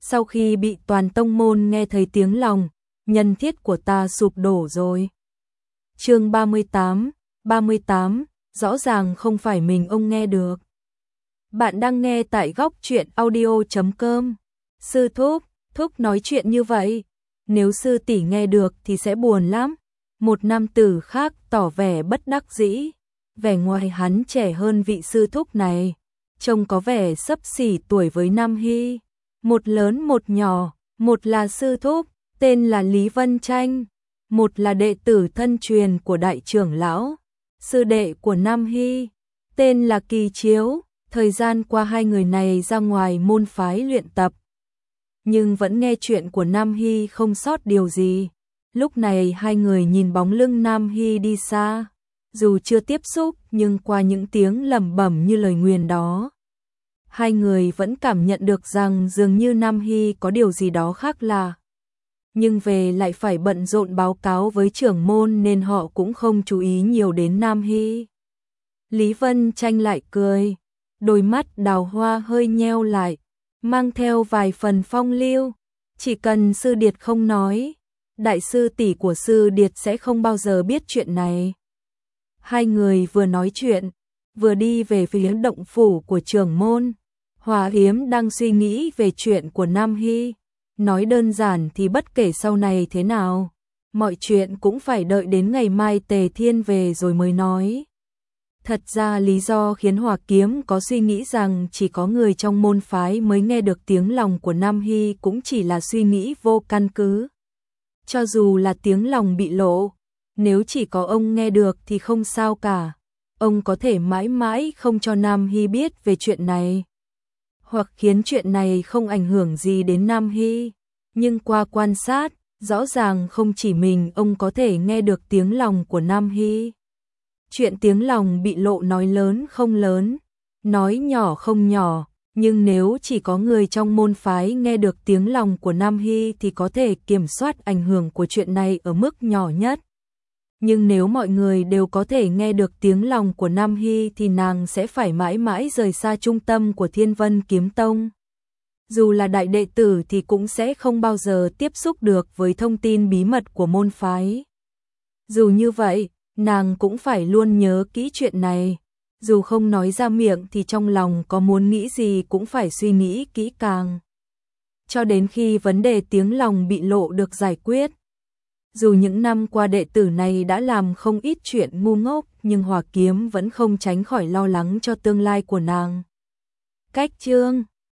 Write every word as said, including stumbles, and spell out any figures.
sau khi bị toàn tông môn nghe thấy tiếng lòng, nhân thiết của ta sụp đổ rồi. Chương ba mươi tám, ba mươi tám, rõ ràng không phải mình ông nghe được. Bạn đang nghe tại góc truyện audio chấm com. Sư thúc, thúc nói chuyện như vậy, nếu sư tỷ nghe được thì sẽ buồn lắm. Một nam tử khác tỏ vẻ bất đắc dĩ, vẻ ngoài hắn trẻ hơn vị sư thúc này, trông có vẻ xấp xỉ tuổi với Nam Hy, một lớn một nhỏ, một là sư thúc, tên là Lý Vân Tranh, một là đệ tử thân truyền của đại trưởng lão, sư đệ của Nam Hy, tên là Kỳ Chiếu. Thời gian qua hai người này ra ngoài môn phái luyện tập, nhưng vẫn nghe chuyện của Nam Hy không sót điều gì. Lúc này hai người nhìn bóng lưng Nam Hy đi xa, dù chưa tiếp xúc nhưng qua những tiếng lẩm bẩm như lời nguyền đó, hai người vẫn cảm nhận được rằng dường như Nam Hy có điều gì đó khác lạ. Nhưng về lại phải bận rộn báo cáo với trưởng môn nên họ cũng không chú ý nhiều đến Nam Hy. Lý Vân Tranh lại cười, đôi mắt đào hoa hơi nheo lại, mang theo vài phần phong lưu. Chỉ cần sư điệt không nói, đại sư tỷ của sư điệt sẽ không bao giờ biết chuyện này. Hai người vừa nói chuyện, vừa đi về phía động phủ của trưởng môn. Hòa Hiếm đang suy nghĩ về chuyện của Nam Hy. Nói đơn giản thì bất kể sau này thế nào, mọi chuyện cũng phải đợi đến ngày mai Tề Thiên về rồi mới nói. Thật ra lý do khiến Hòa Kiếm có suy nghĩ rằng chỉ có người trong môn phái mới nghe được tiếng lòng của Nam Hy cũng chỉ là suy nghĩ vô căn cứ. Cho dù là tiếng lòng bị lộ, nếu chỉ có ông nghe được thì không sao cả. Ông có thể mãi mãi không cho Nam Hy biết về chuyện này, hoặc khiến chuyện này không ảnh hưởng gì đến Nam Hy. Nhưng qua quan sát, rõ ràng không chỉ mình ông có thể nghe được tiếng lòng của Nam Hy. Chuyện tiếng lòng bị lộ nói lớn không lớn, nói nhỏ không nhỏ, nhưng nếu chỉ có người trong môn phái nghe được tiếng lòng của Nam Hy thì có thể kiểm soát ảnh hưởng của chuyện này ở mức nhỏ nhất. Nhưng nếu mọi người đều có thể nghe được tiếng lòng của Nam Hy thì nàng sẽ phải mãi mãi rời xa trung tâm của Thiên Vân Kiếm Tông. Dù là đại đệ tử thì cũng sẽ không bao giờ tiếp xúc được với thông tin bí mật của môn phái. Dù như vậy, nàng cũng phải luôn nhớ kỹ chuyện này. Dù không nói ra miệng thì trong lòng có muốn nghĩ gì cũng phải suy nghĩ kỹ càng, cho đến khi vấn đề tiếng lòng bị lộ được giải quyết. Dù những năm qua đệ tử này đã làm không ít chuyện ngu ngốc, nhưng Hòa Kiếm vẫn không tránh khỏi lo lắng cho tương lai của nàng. Cách chương